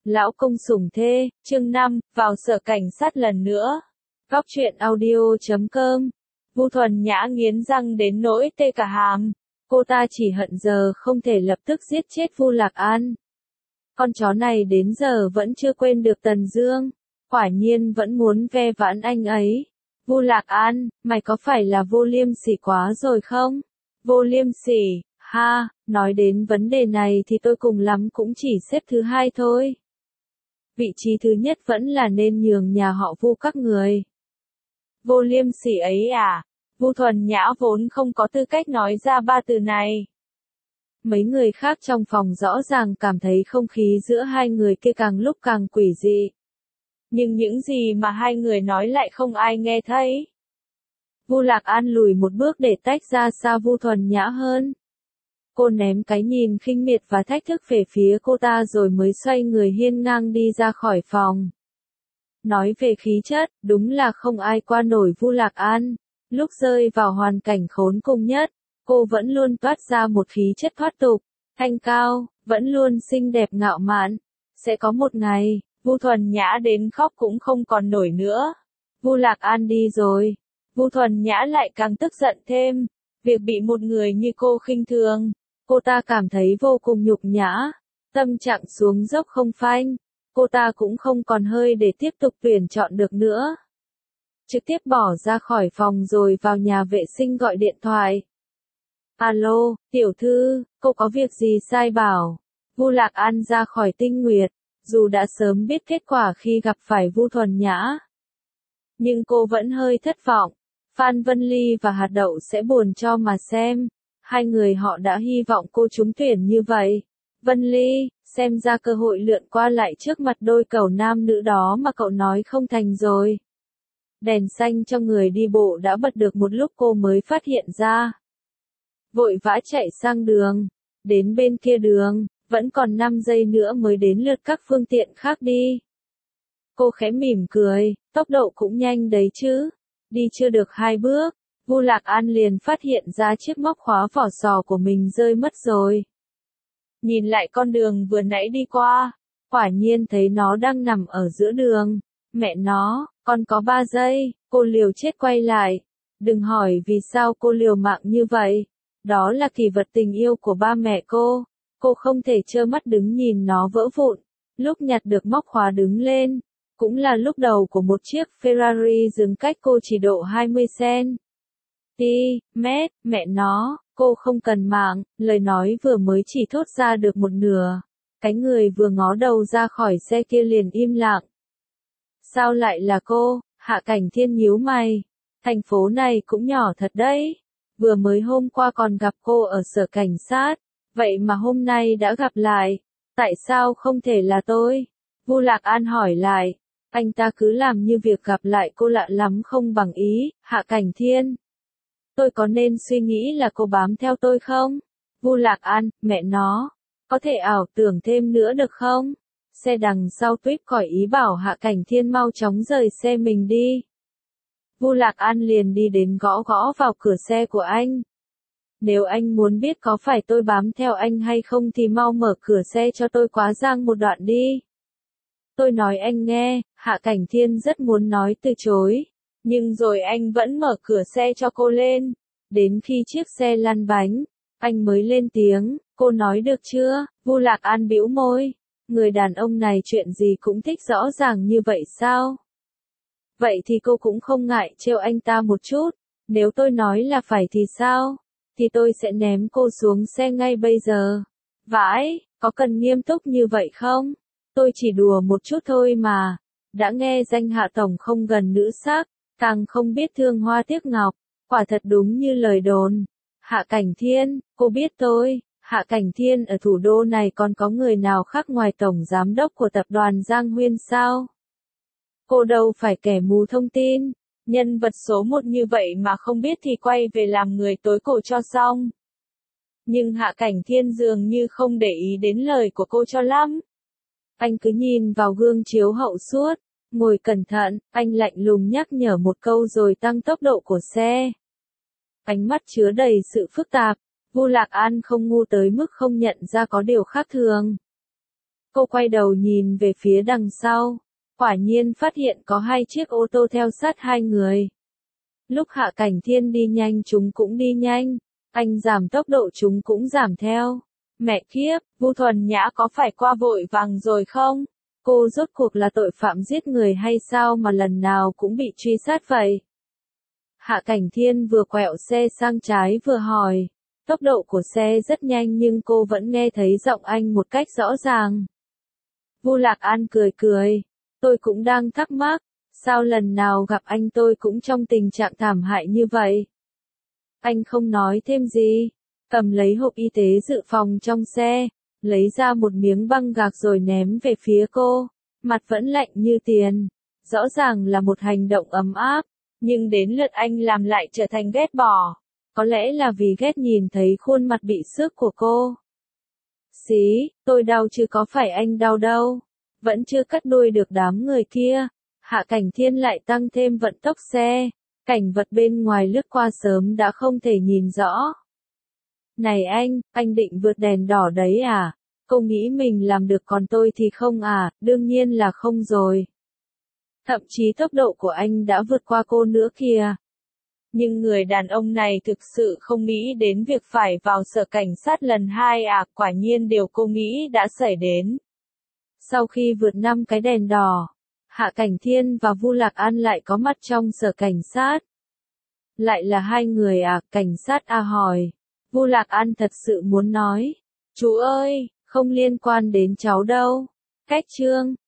Lão công sủng thê, chương 5, vào sở cảnh sát lần nữa. Góc truyện audio.com. Vu Thuần Nhã nghiến răng đến nỗi tê cả hàm. Cô ta chỉ hận giờ không thể lập tức giết chết Vu Lạc An. Con chó này đến giờ vẫn chưa quên được Tần Dương, quả nhiên vẫn muốn ve vãn anh ấy. Vu Lạc An, mày có phải là vô liêm sỉ quá rồi không? Vô liêm sỉ, ha, nói đến vấn đề này thì tôi cùng lắm cũng chỉ xếp thứ hai thôi. Vị trí thứ nhất vẫn là nên nhường nhà họ Vu các người. Vô liêm sỉ ấy à? Vu Thuần Nhã vốn không có tư cách nói ra ba từ này. Mấy người khác trong phòng rõ ràng cảm thấy không khí giữa hai người kia càng lúc càng quỷ dị. Nhưng những gì mà hai người nói lại không ai nghe thấy. Vu Lạc An lùi một bước để tách ra xa Vu Thuần Nhã hơn. Cô ném cái nhìn khinh miệt và thách thức về phía cô ta rồi mới xoay người hiên ngang đi ra khỏi phòng. Nói về khí chất, đúng là không ai qua nổi Vu Lạc An. Lúc rơi vào hoàn cảnh khốn cùng nhất, cô vẫn luôn toát ra một khí chất thoát tục, thanh cao, vẫn luôn xinh đẹp ngạo mạn. Sẽ có một ngày, Vu Thuần Nhã đến khóc cũng không còn nổi nữa. Vu Lạc An đi rồi, Vu Thuần Nhã lại càng tức giận thêm. Việc bị một người như cô khinh thường, cô ta cảm thấy vô cùng nhục nhã, tâm trạng xuống dốc không phanh. Cô ta cũng không còn hơi để tiếp tục tuyển chọn được nữa. Trực tiếp bỏ ra khỏi phòng rồi vào nhà vệ sinh gọi điện thoại. Alo, tiểu thư, cô có việc gì sai bảo? Vu Lạc An ra khỏi Tinh Nguyệt, dù đã sớm biết kết quả khi gặp phải Vu Thuần Nhã. Nhưng cô vẫn hơi thất vọng. Phan Vân Ly và Hạt Đậu sẽ buồn cho mà xem. Hai người họ đã hy vọng cô trúng tuyển như vậy. Vân Ly, xem ra cơ hội lượn qua lại trước mặt đôi cầu nam nữ đó mà cậu nói không thành rồi. Đèn xanh cho người đi bộ đã bật được một lúc cô mới phát hiện ra. Vội vã chạy sang đường. Đến bên kia đường, vẫn còn 5 giây nữa mới đến lượt các phương tiện khác đi. Cô khẽ mỉm cười, tốc độ cũng nhanh đấy chứ. Đi chưa được 2 bước, Vu Lạc An liền phát hiện ra chiếc móc khóa vỏ sò của mình rơi mất rồi. Nhìn lại con đường vừa nãy đi qua, quả nhiên thấy nó đang nằm ở giữa đường. Mẹ nó, còn có 3 giây, cô liều chết quay lại. Đừng hỏi vì sao cô liều mạng như vậy. Đó là kỷ vật tình yêu của ba mẹ cô. Cô không thể trơ mắt đứng nhìn nó vỡ vụn. Lúc nhặt được móc khóa đứng lên, cũng là lúc đầu của một chiếc Ferrari dừng cách cô chỉ độ 20 cm, mẹ nó, cô không cần mạng, lời nói vừa mới chỉ thốt ra được một nửa. Cái người vừa ngó đầu ra khỏi xe kia liền im lặng. Sao lại là cô? Hạ Cảnh Thiên nhíu mày. Thành phố này cũng nhỏ thật đấy. Vừa mới hôm qua còn gặp cô ở sở cảnh sát, vậy mà hôm nay đã gặp lại. Tại sao không thể là tôi? Vu Lạc An hỏi lại. Anh ta cứ làm như việc gặp lại cô lạ lắm không bằng ý. Hạ Cảnh Thiên, tôi có nên suy nghĩ là cô bám theo tôi không? Vu Lạc An, mẹ nó, có thể ảo tưởng thêm nữa được không? Xe đằng sau tuýp khỏi ý bảo Hạ Cảnh Thiên mau chóng rời xe mình đi. Vu Lạc An liền đi đến gõ gõ vào cửa xe của anh. Nếu anh muốn biết có phải tôi bám theo anh hay không thì mau mở cửa xe cho tôi quá giang một đoạn đi. Tôi nói anh nghe, Hạ Cảnh Thiên rất muốn nói từ chối. Nhưng rồi anh vẫn mở cửa xe cho cô lên. Đến khi chiếc xe lăn bánh, anh mới lên tiếng, cô nói được chưa? Vu Lạc An bĩu môi. Người đàn ông này chuyện gì cũng thích rõ ràng như vậy sao? Vậy thì cô cũng không ngại trêu anh ta một chút. Nếu tôi nói là phải thì sao? Thì tôi sẽ ném cô xuống xe ngay bây giờ. Vãi, có cần nghiêm túc như vậy không? Tôi chỉ đùa một chút thôi mà. Đã nghe danh Hạ Tổng không gần nữ sắc, càng không biết thương hoa tiếc ngọc. Quả thật đúng như lời đồn. Hạ Cảnh Thiên, cô biết tôi. Hạ Cảnh Thiên ở thủ đô này còn có người nào khác ngoài Tổng Giám đốc của tập đoàn Giang Huyên sao? Cô đâu phải kẻ mù thông tin. Nhân vật số 1 như vậy mà không biết thì quay về làm người tối cổ cho xong. Nhưng Hạ Cảnh Thiên dường như không để ý đến lời của cô cho lắm. Anh cứ nhìn vào gương chiếu hậu suốt, ngồi cẩn thận, anh lạnh lùng nhắc nhở một câu rồi tăng tốc độ của xe. Ánh mắt chứa đầy sự phức tạp, Vu Lạc An không ngu tới mức không nhận ra có điều khác thường. Cô quay đầu nhìn về phía đằng sau, quả nhiên phát hiện có 2 chiếc ô tô theo sát 2 người. Lúc Hạ Cảnh Thiên đi nhanh chúng cũng đi nhanh, anh giảm tốc độ chúng cũng giảm theo. Mẹ kiếp, Vu Thuần Nhã có phải qua vội vàng rồi không? Cô rốt cuộc là tội phạm giết người hay sao mà lần nào cũng bị truy sát vậy? Hạ Cảnh Thiên vừa quẹo xe sang trái vừa hỏi. Tốc độ của xe rất nhanh nhưng cô vẫn nghe thấy giọng anh một cách rõ ràng. Vu Lạc An cười cười. Tôi cũng đang thắc mắc, sao lần nào gặp anh tôi cũng trong tình trạng thảm hại như vậy? Anh không nói thêm gì, cầm lấy hộp y tế dự phòng trong xe, lấy ra một miếng băng gạc rồi ném về phía cô, mặt vẫn lạnh như tiền. Rõ ràng là một hành động ấm áp, nhưng đến lượt anh làm lại trở thành ghét bỏ. Có lẽ là vì ghét nhìn thấy khuôn mặt bị xước của cô. Xí, tôi đau chứ có phải anh đau đâu. Vẫn chưa cắt đuôi được đám người kia. Hạ Cảnh Thiên lại tăng thêm vận tốc xe. Cảnh vật bên ngoài lướt qua sớm đã không thể nhìn rõ. Này anh định vượt đèn đỏ đấy à? Cô nghĩ mình làm được còn tôi thì không à? Đương nhiên là không rồi. Thậm chí tốc độ của anh đã vượt qua cô nữa kìa. Nhưng người đàn ông này thực sự không nghĩ đến việc phải vào sở cảnh sát lần 2 à? Quả nhiên điều cô nghĩ đã xảy đến. Sau khi vượt 5 cái đèn đỏ, Hạ Cảnh Thiên và Vu Lạc An lại có mặt trong sở cảnh sát. Lại là 2 người à? Cảnh sát A hỏi. Vu Lạc An thật sự muốn nói. Chú ơi, không liên quan đến cháu đâu. Cách chương